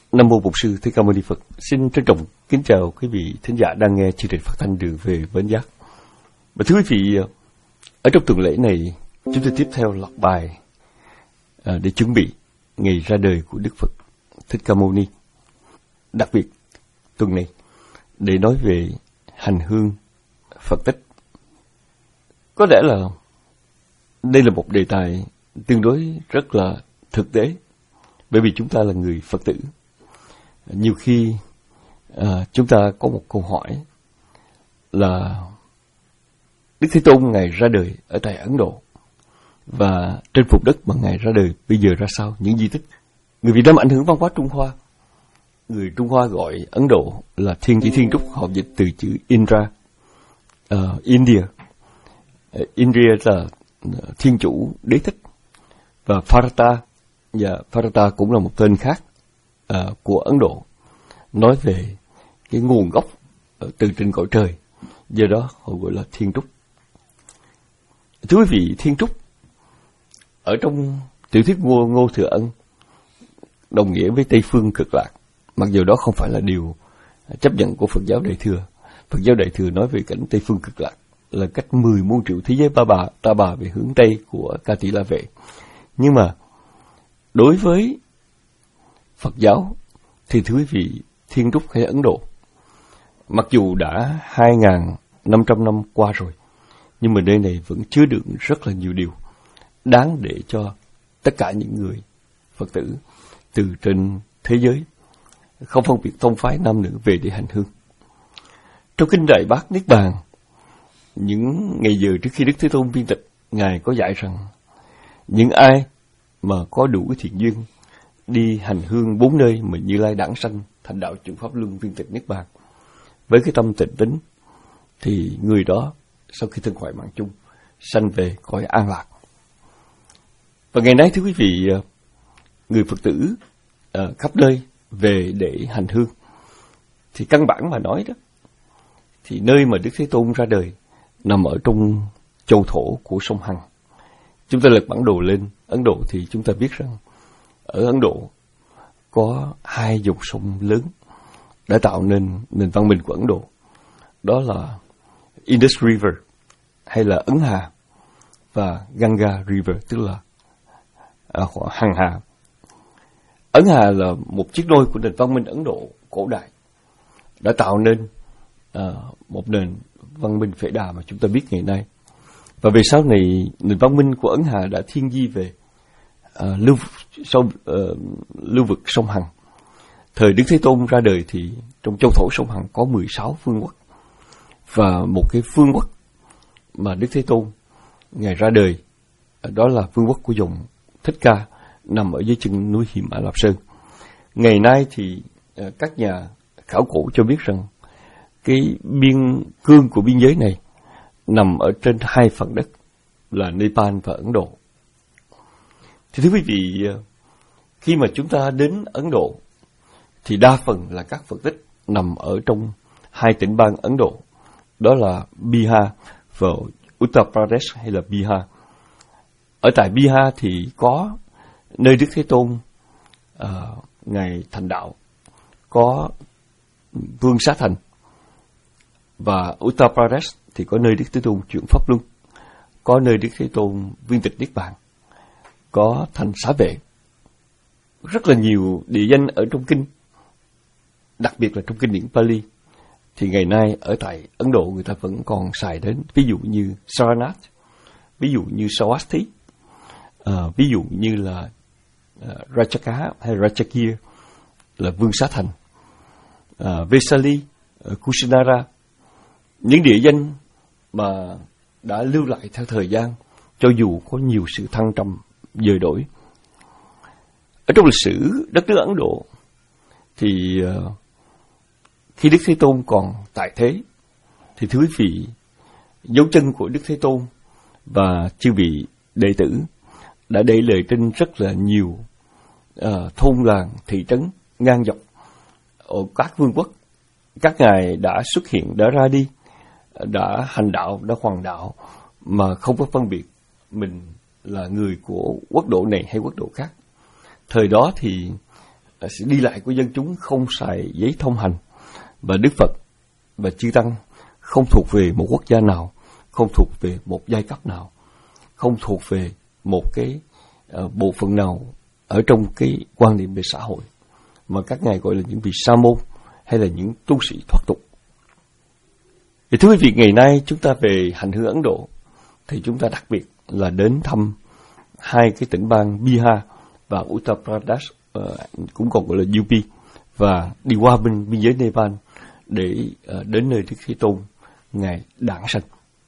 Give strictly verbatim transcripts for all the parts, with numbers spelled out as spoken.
Nam mô Bổn Sư Thích Ca Mâu Ni Phật. Xin trân trọng kính chào quý vị thính giả đang nghe chương trình phát thanh Đường Về Bến Giác. Và thưa quý vị, ở trong tuần lễ này, chúng tôi tiếp theo loạt bài à, để chuẩn bị ngày ra đời của Đức Phật Thích Ca Mâu Ni. Đặc biệt tuần này để nói về hành hương Phật tích. Có lẽ là đây là một đề tài tương đối rất là thực tế, bởi vì chúng ta là người Phật tử. Nhiều khi à, chúng ta có một câu hỏi là Đức Thế Tôn Ngài ra đời ở tại Ấn Độ, và trên vùng đất mà Ngài ra đời bây giờ ra sao, những di tích. Người Việt Nam ảnh hưởng văn hóa Trung Hoa. Người Trung Hoa gọi Ấn Độ là thiên chỉ thiên trúc, họ dịch từ chữ Indra, uh, India. Uh, India là thiên chủ đế thích, và Bharata, và Bharata cũng là một tên khác uh, của Ấn Độ, nói về cái nguồn gốc uh, từ trên cõi trời, do đó họ gọi là thiên trúc. Thưa quý vị, thiên trúc ở trong tiểu thuyết Ngô, Ngô Thừa Ân đồng nghĩa với Tây Phương Cực Lạc, mặc dù đó không phải là điều chấp nhận của Phật giáo Đại Thừa. Phật giáo Đại Thừa nói về cảnh Tây Phương Cực Lạc là cách mười muôn triệu thế giới ba bà ta bà về hướng Tây của Ca Tỳ La Vệ. Nhưng mà đối với Phật giáo thì thưa quý vị, thiên trúc hay Ấn Độ, mặc dù đã hai nghìn năm trăm năm qua rồi, nhưng mà nơi này vẫn chứa đựng rất là nhiều điều đáng để cho tất cả những người Phật tử từ trên thế giới, không phân biệt tông phái nam nữ, về để hành hương. Trong kinh Đại Bát Niết Bàn, những ngày giờ trước khi Đức Thế Tôn viên tịch, Ngài có dạy rằng những ai mà có đủ thiện duyên đi hành hương bốn nơi mà Như Lai đản sanh thành đạo chuyển pháp luân viên tịch Niết Bàn với cái tâm tịnh tín, thì người đó sau khi thân hoại mạng chung sanh về cõi an lạc. Và ngày nay thưa quý vị, người Phật tử uh, khắp nơi về để hành hương, thì căn bản mà nói đó, thì nơi mà Đức Thế Tôn ra đời nằm ở trong châu thổ của sông Hằng. Chúng ta lật bản đồ lên Ấn Độ thì chúng ta biết rằng ở Ấn Độ có hai dòng sông lớn đã tạo nên nền văn minh của Ấn Độ. Đó là Indus River hay là Ấn Hà, và Ganga River, tức là à, Hằng Hà. Ấn Hà là một chiếc nôi của nền văn minh Ấn Độ cổ đại, đã tạo nên à, một nền văn minh Phệ Đà mà chúng ta biết ngày nay. Và về sau này, nền văn minh của Ấn Hà đã thiên di về à, lưu, sau, uh, lưu vực sông Hằng. Thời Đức Thế Tôn ra đời thì trong châu thổ sông Hằng có mười sáu phương quốc, và một cái phương quốc mà Đức Thế Tôn Ngài ra đời, đó là phương quốc của dòng Thích Ca, nằm ở dưới chân núi Hiểm Ả Lạp Sơn. Ngày nay thì uh, các nhà khảo cổ cho biết rằng cái biên cương của biên giới này nằm ở trên hai phần đất là Nepal và Ấn Độ. Thì thưa quý vị, khi mà chúng ta đến Ấn Độ thì đa phần là các Phật tích nằm ở trong hai tỉnh bang Ấn Độ, đó là Bihar và Uttar Pradesh hay là Bihar. Ở tại Bihar thì có nơi Đức Thế Tôn uh, Ngài thành đạo, có Vương Xá Thành, và Uttar Pradesh thì có nơi Đức Thế Tôn chuyển pháp luân, có nơi Đức Thế Tôn viên tịch Niết Bàn, có thành Xá Vệ. Rất là nhiều địa danh ở trong kinh, đặc biệt là trong kinh điển Pali, thì ngày nay ở tại Ấn Độ người ta vẫn còn xài đến. Ví dụ như Saranath, ví dụ như Swasti, à, ví dụ như là uh, Rajaka hay Rajakir là Vương Xá Thành, uh, Vesali, uh, Kushinara. Những địa danh mà đã lưu lại theo thời gian, cho dù có nhiều sự thăng trầm dời đổi. Ở trong lịch sử đất nước Ấn Độ thì uh, khi Đức Thế Tôn còn tại thế, thì thưa quý vị, dấu chân của Đức Thế Tôn và chư vị đệ tử đã để lại trên rất là nhiều uh, thôn làng, thị trấn ngang dọc ở các vương quốc. Các ngài đã xuất hiện, đã ra đi, đã hành đạo, đã hoàng đạo, mà không có phân biệt mình là người của quốc độ này hay quốc độ khác. Thời đó thì sự đi lại của dân chúng không xài giấy thông hành, và Đức Phật và chư tăng không thuộc về một quốc gia nào, không thuộc về một giai cấp nào, không thuộc về một cái uh, bộ phận nào ở trong cái quan niệm về xã hội, mà các ngài gọi là những vị sa môn hay là những tu sĩ thoát tục. Thì thưa quý vị, ngày nay chúng ta về hành hương Ấn Độ thì chúng ta đặc biệt là đến thăm hai cái tỉnh bang Bihar và Uttar Pradesh, uh, cũng còn gọi là u pê, và đi qua bên biên giới Nepal để uh, đến nơi Đức Thế Tôn ngài đản sanh.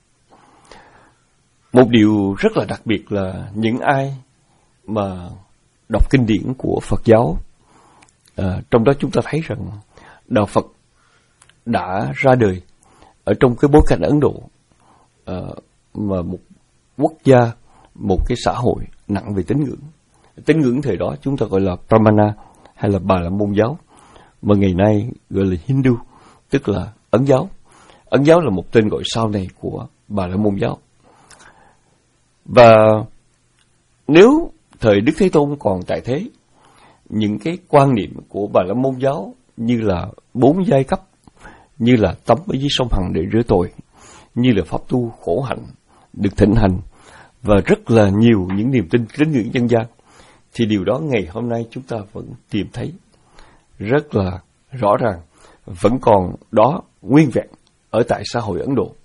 Một điều rất là đặc biệt là những ai mà đọc kinh điển của Phật giáo, uh, trong đó chúng ta thấy rằng đạo Phật đã ra đời ở trong cái bối cảnh Ấn Độ, uh, mà một quốc gia, một cái xã hội nặng về tín ngưỡng. Tín ngưỡng thời đó chúng ta gọi là Brahmana hay là Bà La Môn giáo, mà ngày nay gọi là Hindu, tức là Ấn giáo. Ấn giáo là một tên gọi sau này của Bà La Môn giáo. Và nếu thời Đức Thế Tôn còn tại thế, những cái quan niệm của Bà La Môn giáo như là bốn giai cấp, như là tắm ở dưới sông Hằng để rửa tội, như là pháp tu khổ hạnh được thịnh hành, và rất là nhiều những niềm tin tín ngưỡng dân gian, thì điều đó ngày hôm nay chúng ta vẫn tìm thấy rất là rõ ràng, vẫn còn đó nguyên vẹn ở tại xã hội Ấn Độ.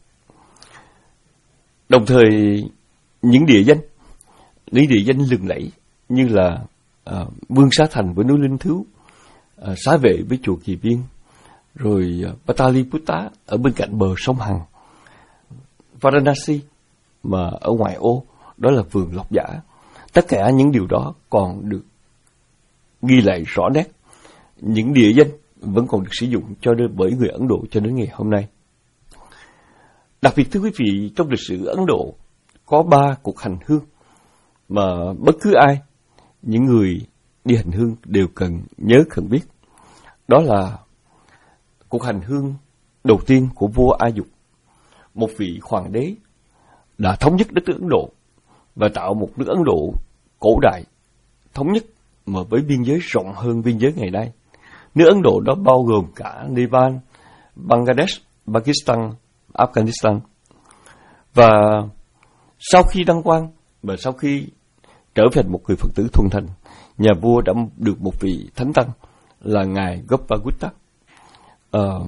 Đồng thời những địa danh, những địa danh lừng lẫy như là uh, Vương Xá Thành với núi Linh Thứu, uh, Xá Vệ với chùa Kỳ Viên, rồi uh, Pataliputta ở bên cạnh bờ sông Hằng, Varanasi mà ở ngoại ô đó là vườn Lộc Giả. Tất cả những điều đó còn được ghi lại rõ nét. Những địa danh vẫn còn được sử dụng cho đến bởi người Ấn Độ cho đến ngày hôm nay. Đặc biệt thưa quý vị, trong lịch sử Ấn Độ có ba cuộc hành hương mà bất cứ ai, những người đi hành hương đều cần nhớ cần biết. Đó là cuộc hành hương đầu tiên của vua A Dục, một vị hoàng đế đã thống nhất đất nước Ấn Độ và tạo một nước Ấn Độ cổ đại thống nhất mà với biên giới rộng hơn biên giới ngày nay. Nước Ấn Độ đó bao gồm cả Nepal, Bangladesh, Pakistan, Afghanistan. Và sau khi đăng quang và sau khi trở thành một người Phật tử thuần thành, nhà vua đã được một vị thánh tăng là ngài Gopagutta uh,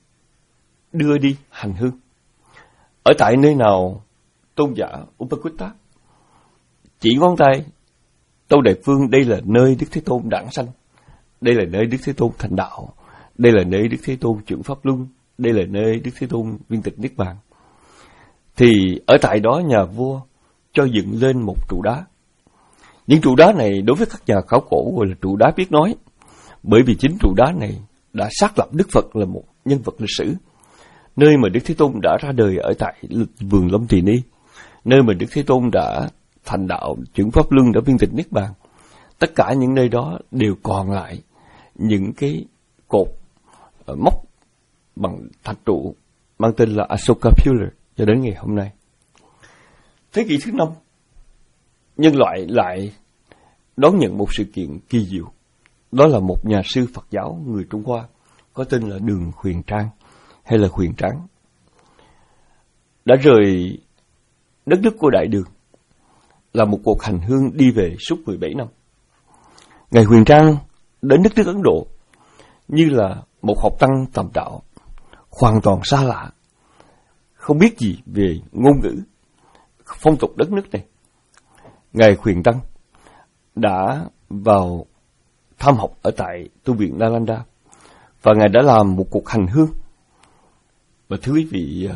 đưa đi hành hương. Ở tại nơi nào tôn giả Upakutta chỉ ngón tay Tâu Đại Vương, đây là nơi Đức Thế Tôn đản sanh, đây là nơi Đức Thế Tôn thành đạo, đây là nơi Đức Thế Tôn chuyển pháp luân, đây là nơi Đức Thế Tôn viên tịch niết bàn. Thì ở tại đó nhà vua cho dựng lên một trụ đá. Những trụ đá này đối với các nhà khảo cổ gọi là trụ đá biết nói, bởi vì chính trụ đá này đã xác lập Đức Phật là một nhân vật lịch sử, nơi mà Đức Thế Tôn đã ra đời ở tại vườn Lâm Tỳ Ni, nơi mà Đức Thế Tôn đã thành đạo, chuyển pháp luân, đã viên tịch niết bàn. Tất cả những nơi đó đều còn lại những cái cột uh, mốc bằng thạch trụ mang tên là Asoka Pillar cho đến ngày hôm nay. Thế kỷ thứ năm, nhân loại lại đón nhận một sự kiện kỳ diệu. Đó là một nhà sư Phật giáo người Trung Hoa có tên là Đường Huyền Trang hay là Huyền Tráng đã rời đất nước của Đại Đường, là một cuộc hành hương đi về suốt mười bảy năm. Ngài Huyền Trang đến đất nước Ấn Độ như là một học tăng tầm đạo, hoàn toàn xa lạ, không biết gì về ngôn ngữ, phong tục đất nước này. Ngài Huyền Trang đã vào thăm học ở tại tu viện Nalanda và Ngài đã làm một cuộc hành hương. Và thưa quý vị,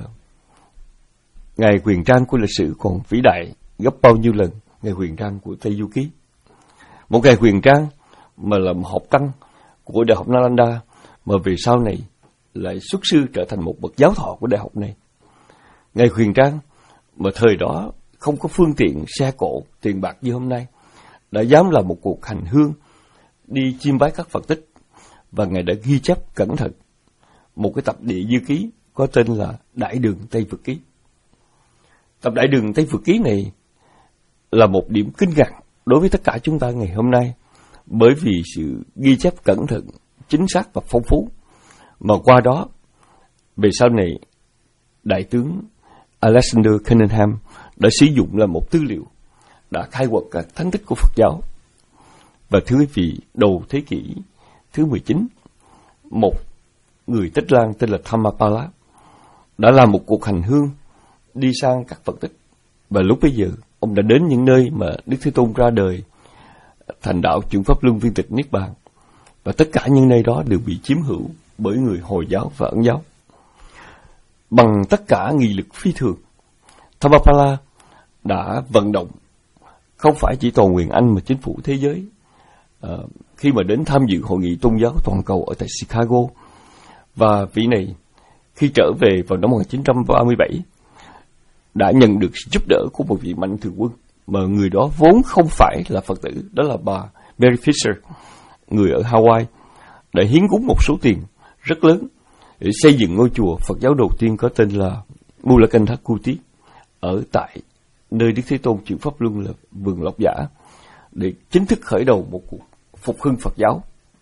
Ngài Huyền Trang của lịch sử còn vĩ đại gấp bao nhiêu lần Ngài Huyền Trang của Tây Du Ký. Một Ngài Huyền Trang mà là một học tăng của Đại học Nalanda, mà về sau này lại xuất sư trở thành một bậc giáo thọ của đại học này. Ngài Huyền Trang mà thời đó không có phương tiện xe cộ, tiền bạc như hôm nay, đã dám làm một cuộc hành hương đi chiêm bái các Phật tích, và Ngài đã ghi chép cẩn thận một cái tập địa dư ký có tên là Đại Đường Tây Phật Ký. Tập Đại Đường Tây Phật Ký này là một điểm kinh ngạc đối với tất cả chúng ta ngày hôm nay, bởi vì sự ghi chép cẩn thận, chính xác và phong phú, mà qua đó về sau này Đại tướng Alexander Cunningham đã sử dụng là một tư liệu đã khai quật các thánh tích của Phật giáo. Và thưa quý vị, đầu thế kỷ thứ mười chín, một người Tích Lan tên là Thamapala đã làm một cuộc hành hương đi sang các Phật tích. Và lúc bấy giờ, ông đã đến những nơi mà Đức Thế Tôn ra đời, thành đạo chuyển pháp luân viên tịch Niết Bàn. Và tất cả những nơi đó đều bị chiếm hữu bởi người Hồi giáo và Ấn giáo. Bằng tất cả nghị lực phi thường, Thamapala đã vận động không phải chỉ toàn quyền Anh mà chính phủ thế giới. À, khi mà đến tham dự hội nghị tôn giáo toàn cầu ở tại Chicago, và vị này khi trở về vào năm một nghìn chín trăm ba mươi bảy đã nhận được sự giúp đỡ của một vị mạnh thường quân mà người đó vốn không phải là Phật tử, đó là bà Mary Fisher, người ở Hawaii, đã hiến cúng một số tiền rất lớn để xây dựng ngôi chùa Phật giáo đầu tiên có tên là Mulakanthakuti ở tại nơi Đức Thế Tôn chuyển pháp luân là vườn Lộc Giả, để chính thức khởi đầu một cuộc phục hưng Phật giáo.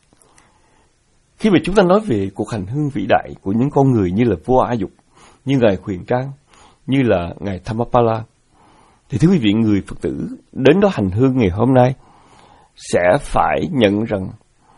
Khi mà chúng ta nói về cuộc hành hương vĩ đại của những con người như là vua A Dục, như ngài Huyền Trang, như là ngài Thamapala, thì thưa quý vị, người Phật tử đến đó hành hương ngày hôm nay sẽ phải nhận rằng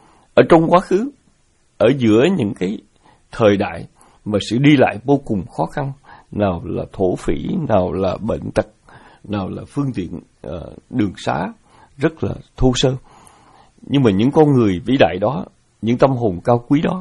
ở trong quá khứ, ở giữa những cái thời đại mà sự đi lại vô cùng khó khăn, nào là thổ phỉ, nào là bệnh tật, nào là phương tiện uh, đường xá rất là thô sơ, nhưng mà những con người vĩ đại đó, những tâm hồn cao quý đó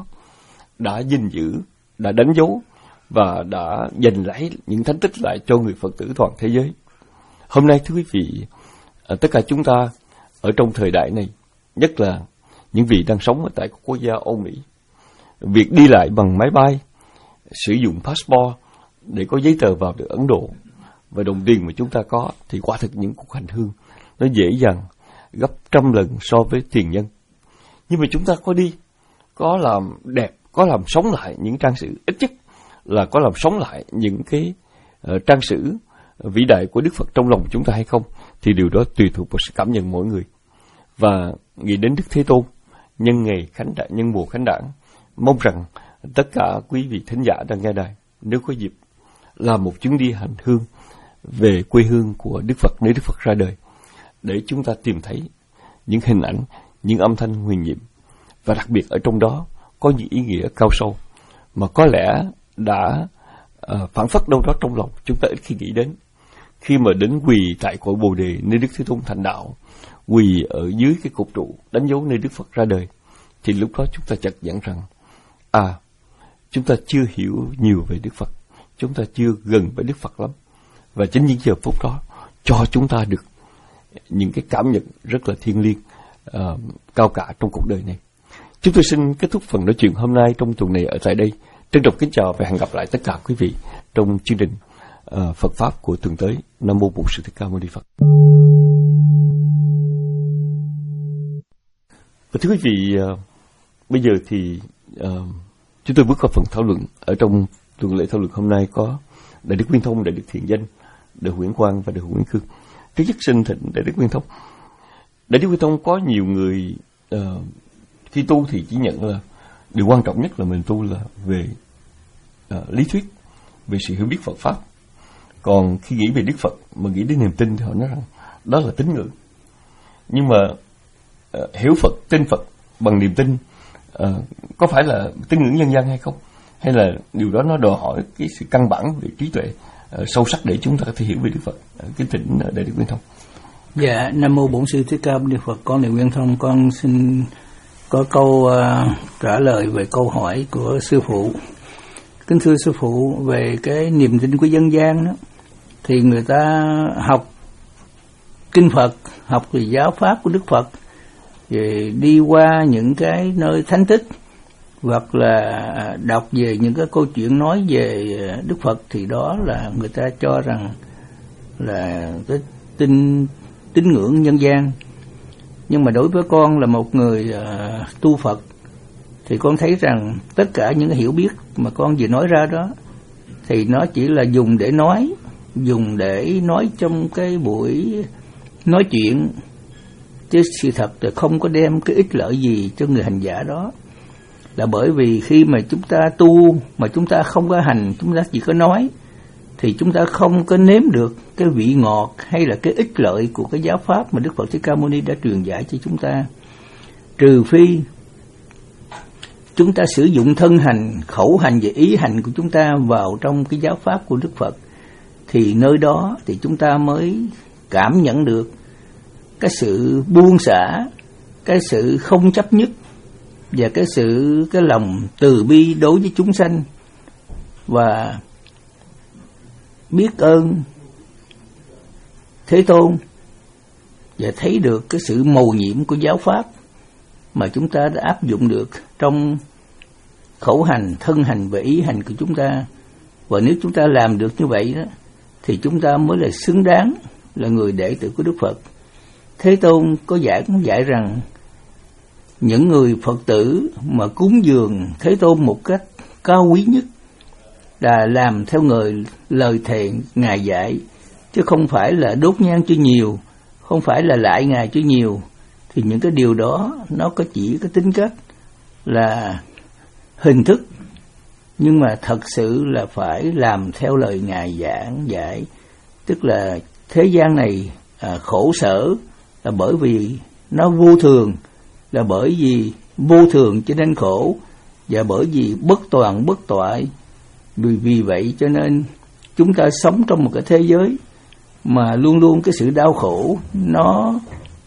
đã gìn giữ, đã đánh dấu và đã giành lấy những thánh tích lại cho người Phật tử toàn thế giới. Hôm nay thưa quý vị, tất cả chúng ta ở trong thời đại này, nhất là những vị đang sống ở tại quốc gia Âu Mỹ, việc đi lại bằng máy bay, sử dụng passport để có giấy tờ vào được Ấn Độ và đồng tiền mà chúng ta có, thì quả thực những cuộc hành hương nó dễ dàng gấp trăm lần so với tiền nhân. Nhưng mà chúng ta có đi, có làm đẹp, có làm sống lại những trang sử, ít nhất là có làm sống lại những cái uh, trang sử vĩ đại của Đức Phật trong lòng chúng ta hay không, thì điều đó tùy thuộc vào sự cảm nhận mỗi người. Và nghĩ đến Đức Thế Tôn nhân ngày khánh đản, nhân mùa khánh đản, mong rằng tất cả quý vị thính giả đang nghe đài, nếu có dịp làm một chuyến đi hành hương về quê hương của Đức Phật nơi Đức Phật ra đời, để chúng ta tìm thấy những hình ảnh, những âm thanh huyền nhiệm, và đặc biệt ở trong đó có những ý nghĩa cao sâu mà có lẽ đã uh, phản phất đâu đó trong lòng chúng ta ít khi nghĩ đến. Khi mà đến quỳ tại cội Bồ Đề nơi Đức Thế Tôn thành đạo, quỳ ở dưới cái cột trụ đánh dấu nơi Đức Phật ra đời, thì lúc đó chúng ta chợt nhận rằng à, chúng ta chưa hiểu nhiều về Đức Phật, chúng ta chưa gần với Đức Phật lắm. Và chính những giờ phút đó cho chúng ta được những cái cảm nhận rất là thiêng liêng, uh, cao cả trong cuộc đời này. Chúng tôi xin kết thúc phần nói chuyện hôm nay trong tuần này ở tại đây. Trân trọng kính chào và hẹn gặp lại tất cả quý vị trong chương trình uh, Phật Pháp của tuần tới. Nam Mô Bổn Sư Thích Ca Mâu Ni Phật. Và thưa quý vị, uh, bây giờ thì uh, chúng tôi bước vào phần thảo luận. Ở trong tuần lễ thảo luận hôm nay có Đại Đức Quyên Thông, Đại Đức Thiện Danh, Đại Huyễn Quang và Đại Huyễn Khương. Thứ nhất xin thỉnh Đại Đức Quyên Thông. Đại Đức Quyên Thông có nhiều người uh, khi tu thì chỉ nhận là điều quan trọng nhất là mình tu là về uh, lý thuyết, về sự hiểu biết Phật Pháp. Còn khi nghĩ về Đức Phật mà nghĩ đến niềm tin thì họ nói rằng đó là tín ngưỡng. Nhưng mà uh, hiểu Phật, tin Phật bằng niềm tin uh, có phải là tín ngưỡng nhân gian hay không? Hay là điều đó nó đòi hỏi cái sự căn bản về trí tuệ uh, sâu sắc để chúng ta có thể hiểu về Đức Phật? Uh, kính thỉnh uh, Đại Đức Quyên Thông. Dạ, Nam Mô Bổn Sư Thích Ca Mâu Ni Phật. Con là Quyên Thông, con xin có câu uh, trả lời về câu hỏi của sư phụ. Kính thưa sư phụ, về cái niềm tin của dân gian đó, thì người ta học kinh Phật, học về giáo pháp của Đức Phật, rồi đi qua những cái nơi thánh tích, hoặc là đọc về những cái câu chuyện nói về Đức Phật, thì đó là người ta cho rằng là cái tin tín ngưỡng nhân gian. Nhưng mà đối với con là một người uh, tu Phật, thì con thấy rằng tất cả những hiểu biết mà con vừa nói ra đó thì nó chỉ là dùng để nói, dùng để nói trong cái buổi nói chuyện, chứ sự thật là không có đem cái ích lợi gì cho người hành giả đó. Là bởi vì khi mà chúng ta tu mà chúng ta không có hành, chúng ta chỉ có nói, thì chúng ta không có nếm được cái vị ngọt hay là cái ích lợi của cái giáo pháp mà Đức Phật Thích Ca Mâu Ni đã truyền dạy cho chúng ta. Trừ phi chúng ta sử dụng thân hành, khẩu hành và ý hành của chúng ta vào trong cái giáo pháp của Đức Phật, thì nơi đó thì chúng ta mới cảm nhận được cái sự buông xả, cái sự không chấp nhất và cái sự cái lòng từ bi đối với chúng sanh, và biết ơn Thế Tôn, và thấy được cái sự mầu nhiệm của giáo pháp mà chúng ta đã áp dụng được trong khẩu hành, thân hành và ý hành của chúng ta. Và nếu chúng ta làm được như vậy đó, thì chúng ta mới là xứng đáng là người đệ tử của Đức Phật. Thế Tôn có dạy cũng dạy rằng những người Phật tử mà cúng dường Thế Tôn một cách cao quý nhất là làm theo người lời thề Ngài dạy, chứ không phải là đốt nhang cho nhiều, không phải là lại Ngài cho nhiều. Thì những cái điều đó nó có chỉ có tính cách là hình thức, nhưng mà thật sự là phải làm theo lời Ngài giảng dạy. Tức là thế gian này à, khổ sở là bởi vì nó vô thường, là bởi vì vô thường cho nên khổ, và bởi vì bất toàn bất toại. Vì, vì vậy cho nên chúng ta sống trong một cái thế giới mà luôn luôn cái sự đau khổ nó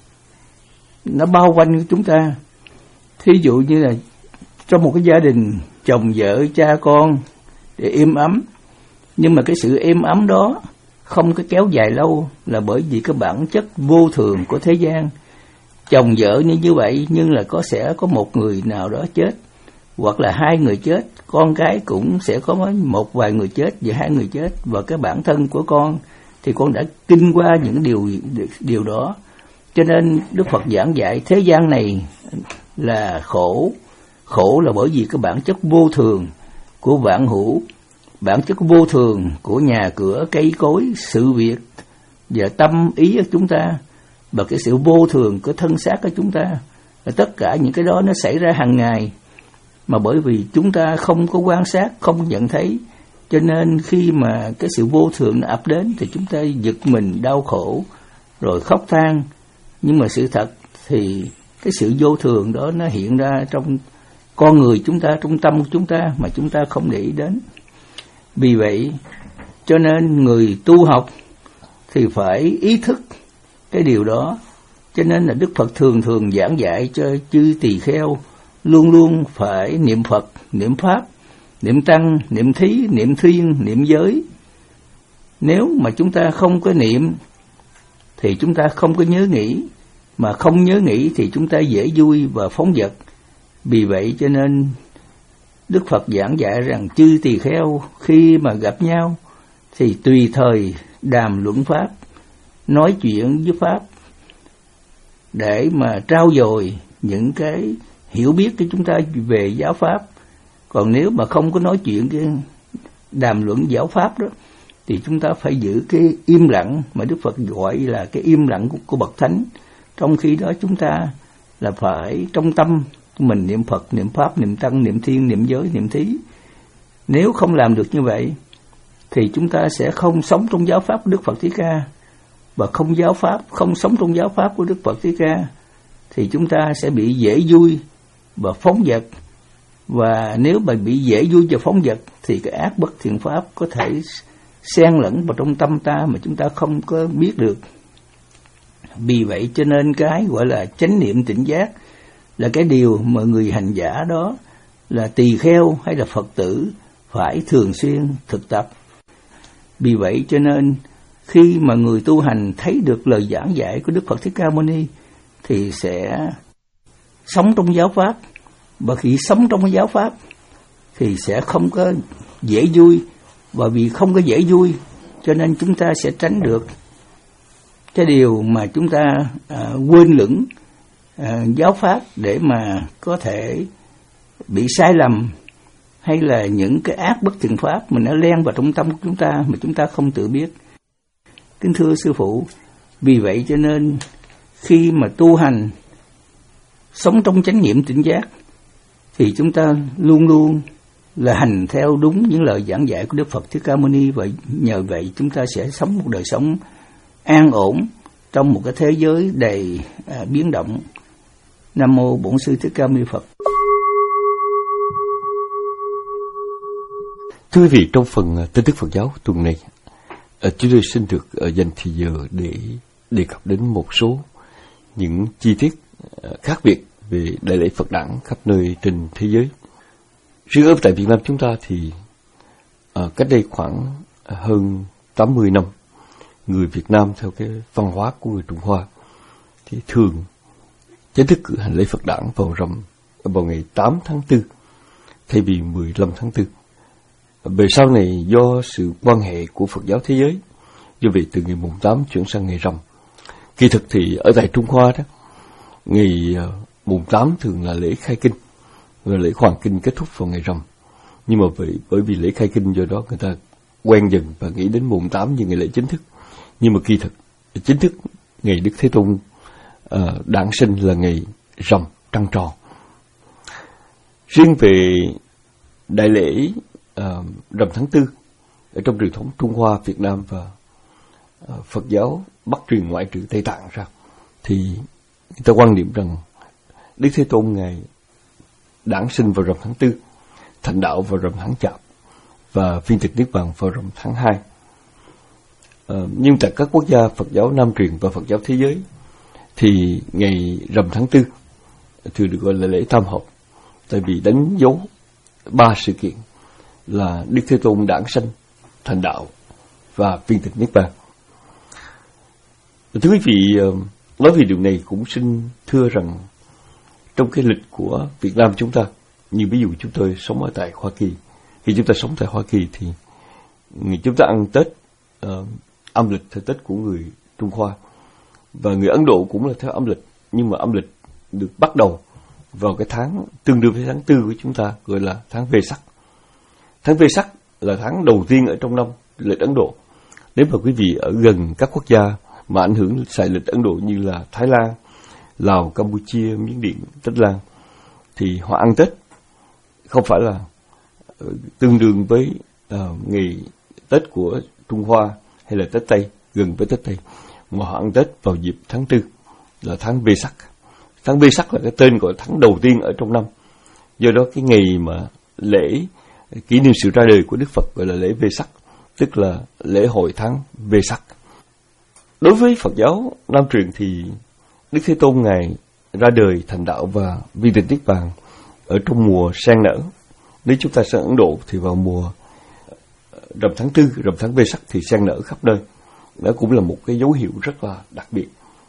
nó bao quanh chúng ta. Thí dụ như là trong một cái gia đình chồng vợ cha con để êm ấm, nhưng mà cái sự êm ấm đó không có kéo dài lâu, là bởi vì cái bản chất vô thường của thế gian. Chồng vợ như như vậy, nhưng là có sẽ có một người nào đó chết, hoặc là hai người chết, con cái cũng sẽ có một vài người chết và hai người chết. Và cái bản thân của con thì con đã kinh qua những điều điều đó. Cho nên Đức Phật giảng dạy thế gian này là khổ. Khổ là bởi vì cái bản chất vô thường của vạn hữu, bản chất vô thường của nhà cửa cây cối, sự việc và tâm ý của chúng ta, và cái sự vô thường của thân xác của chúng ta. Tất cả những cái đó nó xảy ra hàng ngày, mà bởi vì chúng ta không có quan sát, không nhận thấy, cho nên khi mà cái sự vô thường nó ập đến thì chúng ta giật mình đau khổ rồi khóc than. Nhưng mà sự thật thì cái sự vô thường đó nó hiện ra trong con người chúng ta, trong tâm của chúng ta mà chúng ta không để ý đến. Vì vậy cho nên người tu học thì phải ý thức cái điều đó. Cho nên là Đức Phật thường thường giảng dạy cho chư tỳ kheo luôn luôn phải niệm Phật, niệm Pháp, niệm Tăng, niệm Thí, niệm Thiên, niệm Giới. Nếu mà chúng ta không có niệm thì chúng ta không có nhớ nghĩ, mà không nhớ nghĩ thì chúng ta dễ vui và phóng dật. Vì vậy cho nên Đức Phật giảng dạy rằng chư tỳ kheo khi mà gặp nhau thì tùy thời đàm luận Pháp, nói chuyện với Pháp để mà trao dồi những cái hiểu biết của chúng ta về giáo Pháp. Còn nếu mà không có nói chuyện cái đàm luận giáo Pháp đó, thì chúng ta phải giữ cái im lặng mà Đức Phật gọi là cái im lặng của, của Bậc Thánh. Trong khi đó chúng ta là phải trong tâm mình niệm Phật, niệm Pháp, niệm Tăng, niệm Thiên, niệm Giới, niệm Thí. Nếu không làm được như vậy thì chúng ta sẽ không sống trong giáo Pháp của Đức Phật Thích Ca. Và không giáo Pháp, không sống trong giáo Pháp của Đức Phật Thích Ca thì chúng ta sẽ bị dễ vui và phóng dật. Và nếu mà bị dễ vui và phóng dật thì cái ác bất thiện Pháp có thể xen lẫn vào trong tâm ta mà chúng ta không có biết được. Vì vậy cho nên cái gọi là chánh niệm tỉnh giác là cái điều mà người hành giả đó là tỳ kheo hay là Phật tử phải thường xuyên thực tập. Vì vậy cho nên khi mà người tu hành thấy được lời giảng dạy của Đức Phật Thích Ca Mâu Ni thì sẽ sống trong giáo Pháp. Và khi sống trong cái giáo Pháp thì sẽ không có dễ vui. Và vì không có dễ vui cho nên chúng ta sẽ tránh được cái điều mà chúng ta à, quên lửng à, giáo Pháp để mà có thể bị sai lầm, hay là những cái ác bất thiện Pháp mà nó len vào trong tâm của chúng ta mà chúng ta không tự biết. Kính thưa Sư Phụ, vì vậy cho nên khi mà tu hành sống trong chánh niệm tỉnh giác thì chúng ta luôn luôn là hành theo đúng những lời giảng dạy của Đức Phật Thích Ca Mâu Ni, và nhờ vậy chúng ta sẽ sống một đời sống an ổn trong một cái thế giới đầy à, biến động. Nam mô Bổn Sư Thích Ca Mâu Ni Phật. Thưa quý vị, trong phần tin tức Phật giáo tuần này, chúng tôi xin được dành thời giờ để đề cập đến một số những chi tiết khác biệt về đại lễ Phật đản khắp nơi trên thế giới. Riêng ở tại Việt Nam chúng ta thì à, cách đây khoảng hơn tám mươi năm, người Việt Nam theo cái văn hóa của người Trung Hoa thì thường chính thức cử hành lễ Phật đản vào rằm vào ngày tám tháng tư thay vì mười lăm tháng tư. Về sau này do sự quan hệ của Phật giáo thế giới, do vậy từ ngày mùng tám chuyển sang ngày rằm. Kỳ thực thì ở tại Trung Hoa đó, ngày mùng tám thường là lễ khai kinh, và lễ hoàn kinh kết thúc vào ngày rằm. Nhưng mà bởi, bởi vì lễ khai kinh do đó người ta quen dần và nghĩ đến mùng tám như ngày lễ chính thức. Nhưng mà kỳ thực chính thức ngày Đức Thế Tôn uh, đản sinh là ngày rằm trăng tròn. Riêng về đại lễ uh, rằm tháng tư ở trong truyền thống Trung Hoa, Việt Nam và uh, Phật giáo Bắc truyền ngoại trừ Tây Tạng ra, thì người ta quan niệm rằng Đức Thế Tôn ngài đản sinh vào rằm tháng tư, thành đạo vào rằm tháng Chạp và viên tịch niết bàn vào rằm tháng hai. À, nhưng tại các quốc gia Phật giáo Nam truyền và Phật giáo thế giới thì ngày rằm tháng tư thường được gọi là lễ tam hợp, tại vì đánh dấu ba sự kiện là Đức Thế Tôn đản sanh, thành đạo và viên tịch niết bàn. Thưa quý vị, nói về điều này cũng xin thưa rằng trong cái lịch của Việt Nam chúng ta, như ví dụ chúng tôi sống ở tại Hoa Kỳ, khi chúng ta sống tại Hoa Kỳ thì chúng ta ăn Tết uh, âm lịch theo Tết của người Trung Hoa, và người Ấn Độ cũng là theo âm lịch, nhưng mà âm lịch được bắt đầu vào cái tháng tương đương với tháng tư của chúng ta, gọi là tháng Vesak. Tháng Vesak là tháng đầu tiên ở trong năm lịch Ấn Độ. Nếu mà quý vị ở gần các quốc gia mà ảnh hưởng xài lịch Ấn Độ như là Thái Lan, Lào, Campuchia, Miến Điện, Tích Lan, thì họ ăn Tết không phải là tương đương với uh, ngày Tết của Trung Hoa hay là Tết Tây, gần với Tết Tây, mà họ ăn Tết vào dịp tháng tư, là tháng Vesak. Tháng Vesak là cái tên gọi tháng đầu tiên ở trong năm. Do đó cái ngày mà lễ kỷ niệm sự ra đời của Đức Phật gọi là lễ Vesak, tức là lễ hội tháng Vesak. Đối với Phật giáo Nam truyền thì Đức Thế Tôn ngài ra đời, thành đạo và viên tịch niết bàn ở trong mùa sen nở. Nếu chúng ta sang Ấn Độ thì vào mùa rằm tháng tư, rằm tháng Vesak thì sen nở khắp nơi. Đó cũng là một cái dấu hiệu rất là đặc biệt.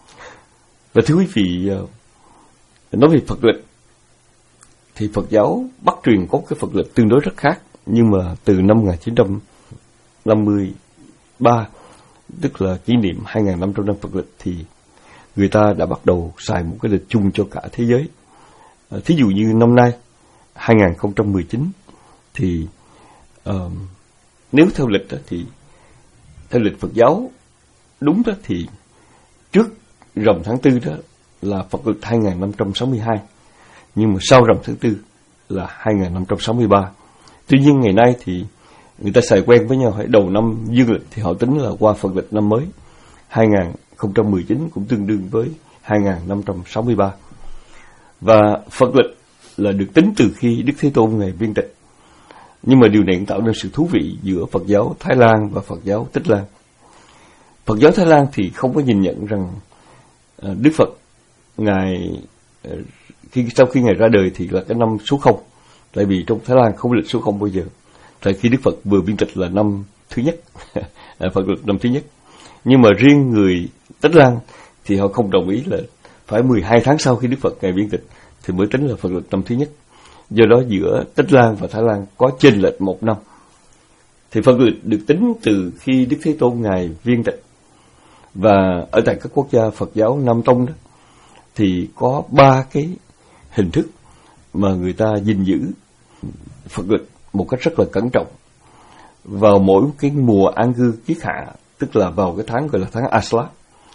Và thưa quý vị, nói về Phật lịch thì Phật giáo Bắc truyền có cái Phật lịch tương đối rất khác, nhưng mà từ năm một nghìn chín trăm năm mươi ba, tức là kỷ niệm hai nghìn năm trăm năm Phật lịch, thì người ta đã bắt đầu xài một cái lịch chung cho cả thế giới. À, thí dụ như năm nay hai nghìn không trăm mười chín thì uh, nếu theo lịch đó, thì theo lịch Phật giáo đúng đó thì trước rằm tháng tư đó là Phật lịch hai nghìn năm trăm sáu mươi hai, nhưng mà sau rằm tháng tư là hai nghìn năm trăm sáu mươi ba. Tuy nhiên ngày nay thì người ta xài quen với nhau, hãy đầu năm dương lịch thì họ tính là qua Phật lịch năm mới hai nghìn không trăm mười chín, cũng tương đương với hai nghìn năm trăm sáu mươi ba. Và Phật lịch là được tính từ khi Đức Thế Tôn ngài viên tịch. Nhưng mà điều này cũng tạo nên sự thú vị giữa Phật giáo Thái Lan và Phật giáo Tích Lan. Phật giáo Thái Lan thì không có nhìn nhận rằng Đức Phật ngài khi sau khi ngài ra đời thì là cái năm số không, tại vì trong Thái Lan không lịch số không bao giờ. Tại khi Đức Phật vừa viên tịch là năm thứ nhất, Phật lịch năm thứ nhất. Nhưng mà riêng người Tích Lan thì họ không đồng ý là phải mười hai tháng sau khi Đức Phật ngài viên tịch thì mới tính là Phật lịch năm thứ nhất. Do đó giữa Tích Lan và Thái Lan có chênh lệch một năm. Thì Phật lịch được tính từ khi Đức Thế Tôn ngài viên tịch. Và ở tại các quốc gia Phật giáo Nam Tông đó thì có ba cái hình thức mà người ta gìn giữ Phật lịch một cách rất là cẩn trọng. Vào mỗi cái mùa an cư kiết hạ, tức là vào cái tháng gọi là tháng Asla.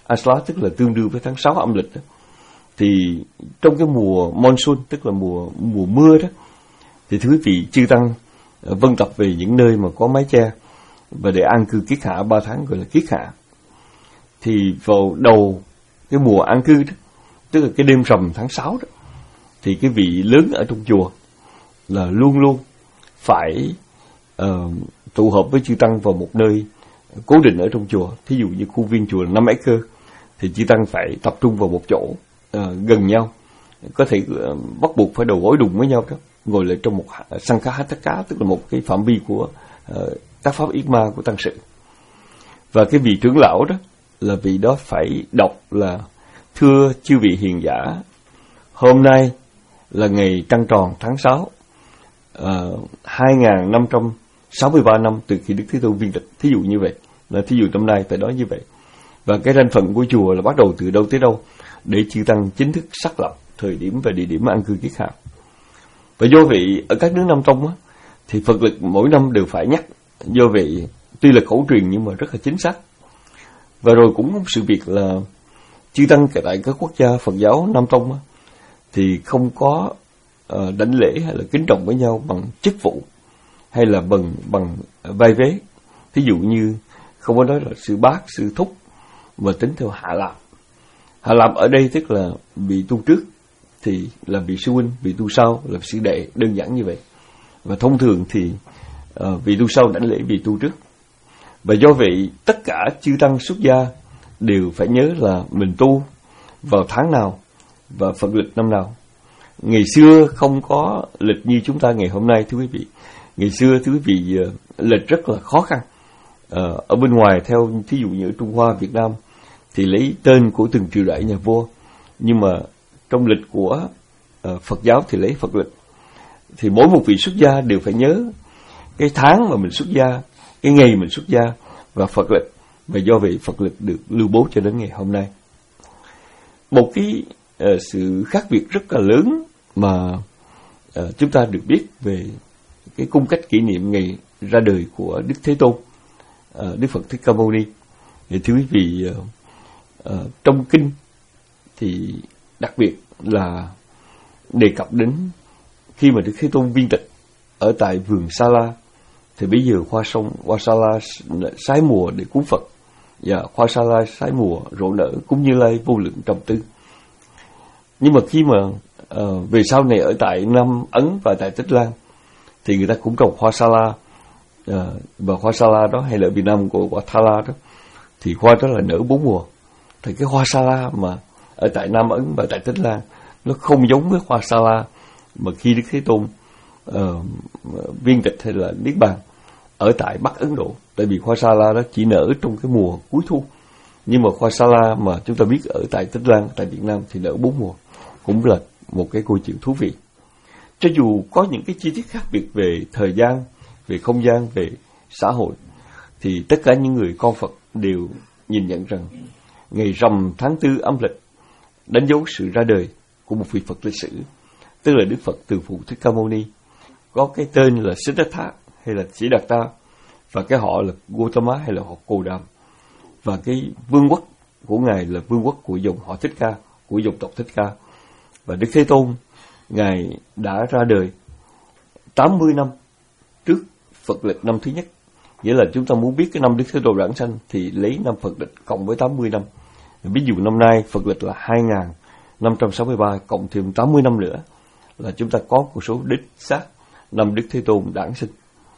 Asla, tức là tương đương với tháng sáu âm lịch đó. Thì trong cái mùa monsoon, tức là mùa mùa mưa đó, thì thưa quý vị, chư tăng vân tập về những nơi mà có mái che và để an cư kiết hạ ba tháng, gọi là kiết hạ. Thì vào đầu cái mùa an cư đó, tức là cái đêm rằm tháng sáu đó, thì cái vị lớn ở trong chùa là luôn luôn phải uh, tụ hợp với chư tăng vào một nơi cố định ở trong chùa. Thí dụ như khu viên chùa năm acre thì chư tăng phải tập trung vào một chỗ uh, gần nhau, có thể uh, bắt buộc phải đầu gối đụng với nhau đó, ngồi lại trong một sangha hataka, tức là một cái phạm vi của uh, các pháp yết ma của tăng sự. Và cái vị trưởng lão đó là vị đó phải đọc là: thưa chư vị hiền giả, hôm nay là ngày trăng tròn tháng sáu, uh, hai nghìn năm trăm sáu mươi ba năm từ khi Đức Thế Tôn viên tịch. Thí dụ như vậy, là thí dụ năm nay phải nói như vậy. Và cái danh phận của chùa là bắt đầu từ đâu tới đâu, để chư tăng chính thức xác lập thời điểm và địa điểm an cư kiết hạ. Và do vậy ở các nước Nam Tông á, thì Phật lực mỗi năm đều phải nhắc. Do vậy tuy là khẩu truyền nhưng mà rất là chính xác. Và rồi cũng có một sự việc là chư tăng tại các quốc gia Phật giáo Nam Tông á, thì không có uh, đảnh lễ hay là kính trọng với nhau bằng chức vụ hay là bằng bằng vai vế. Thí dụ như không có nói là sư bác, sư thúc, mà tính theo hạ lạp. Hạ lạp ở đây tức là vị tu trước thì là vị sư huynh, vị tu sau là sư đệ, đơn giản như vậy. Và thông thường thì uh, vị tu sau đảnh lễ vị tu trước. Và do vậy tất cả chư tăng xuất gia đều phải nhớ là mình tu vào tháng nào và Phật lịch năm nào. Ngày xưa không có lịch như chúng ta ngày hôm nay, thưa quý vị. Ngày xưa thưa quý vị, uh, lịch rất là khó khăn. Uh, ở bên ngoài theo thí dụ như ở Trung Hoa, Việt Nam thì lấy tên của từng triều đại nhà vua, nhưng mà trong lịch của uh, Phật giáo thì lấy Phật lịch. Thì mỗi một vị xuất gia đều phải nhớ cái tháng mà mình xuất gia, cái ngày mình xuất gia và Phật lịch. Và do vậy Phật lịch được lưu bố cho đến ngày hôm nay. Một cái uh, sự khác biệt rất là lớn mà uh, chúng ta được biết về cái cung cách kỷ niệm ngày ra đời của Đức Thế Tôn, uh, Đức Phật Thích Ca Mâu Ni. Thì thưa quý vị, uh, uh, trong kinh thì đặc biệt là đề cập đến khi mà Đức Thế Tôn viên tịch ở tại vườn Sa La, thì bây giờ hoa sông hoa Sa La sái mùa để cúng Phật, và hoa Sa La sái mùa rộ nở cũng Như Lai vô lượng trầm tư. Nhưng mà khi mà uh, về sau này ở tại Nam Ấn và tại Tích Lan thì người ta cũng trồng hoa Sa La, uh, và hoa Sa La đó hay là ở Việt Nam của hoa Tha La đó, thì hoa đó là nở bốn mùa. Thì cái hoa Sa La mà ở tại Nam Ấn và tại Tích Lan nó không giống với hoa Sa La mà khi Đức Thế Tôn uh, viên tịch hay là niết bàn ở tại Bắc Ấn Độ. Tại vì hoa Sa La đó chỉ nở trong cái mùa cuối thu, nhưng mà hoa Sa La mà chúng ta biết ở tại Tích Lan, tại Việt Nam thì nở bốn mùa, cũng là một cái câu chuyện thú vị. Cho dù có những cái chi tiết khác biệt về thời gian, về không gian, về xã hội, thì tất cả những người con Phật đều nhìn nhận rằng ngày rằm tháng tư âm lịch đánh dấu sự ra đời của một vị Phật lịch sử, tức là Đức Phật Từ Phụ Thích Ca Mâu Ni, có cái tên là Siddhartha hay là Siddhartha, và cái họ là Gautama hay là họ Cồ Đàm, và cái vương quốc của ngài là vương quốc của dòng họ Thích Ca, của dòng tộc Thích Ca. Và Đức Thế Tôn ngài đã ra đời tám mươi năm trước Phật lịch năm thứ nhất. Nghĩa là chúng ta muốn biết cái năm Đức Thế Tôn đản sanh thì lấy năm Phật lịch cộng với tám mươi năm. Ví dụ năm nay Phật lịch là hai nghìn năm trăm sáu mươi ba cộng thêm tám mươi năm nữa là chúng ta có một số đích xác năm Đức Thế Tôn đản sinh.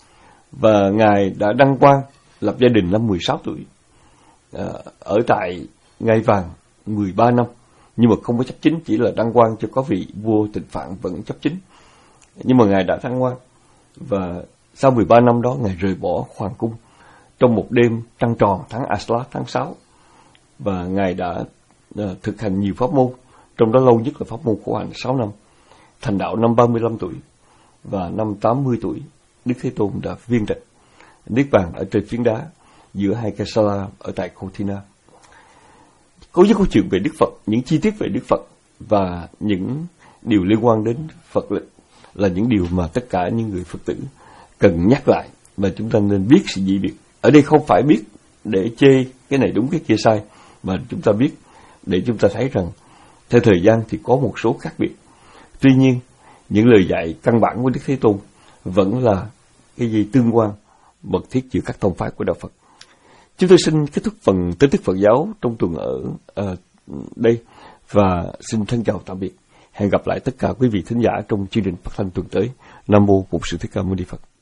Và ngài đã đăng quang lập gia đình năm mười sáu tuổi, à, ở tại ngai vàng mười ba năm, nhưng mà không có chấp chính, chỉ là đăng quang cho có vị vua Tịnh Phạn vẫn chấp chính. Nhưng mà ngài đã đăng quang, và sau mười ba năm đó ngài rời bỏ hoàng cung trong một đêm trăng tròn tháng Asla tháng sáu, và ngài đã uh, thực hành nhiều pháp môn, trong đó lâu nhất là pháp môn khổ hạnh sáu năm, thành đạo năm ba mươi lăm tuổi, và năm tám mươi tuổi Đức Thế Tôn đã viên tịch niết bàn ở trên phiến đá giữa hai cây sa la ở tại Kothina. Có những câu chuyện về Đức Phật, những chi tiết về Đức Phật và những điều liên quan đến Phật lịch là những điều mà tất cả những người Phật tử cần nhắc lại, và chúng ta nên biết sự dị biệt. Ở đây không phải biết để chê cái này đúng cái kia sai, mà chúng ta biết, để chúng ta thấy rằng theo thời gian thì có một số khác biệt. Tuy nhiên, những lời dạy căn bản của Đức Thế Tôn vẫn là cái gì tương quan, mật thiết giữa các tông phái của Đạo Phật. Chúng tôi xin kết thúc phần tin tức Phật giáo trong tuần ở uh, đây và xin thân chào tạm biệt. Hẹn gặp lại tất cả quý vị thính giả trong chương trình phát thanh tuần tới. Nam mô Bổn Sư Thích Ca Mâu Ni Phật.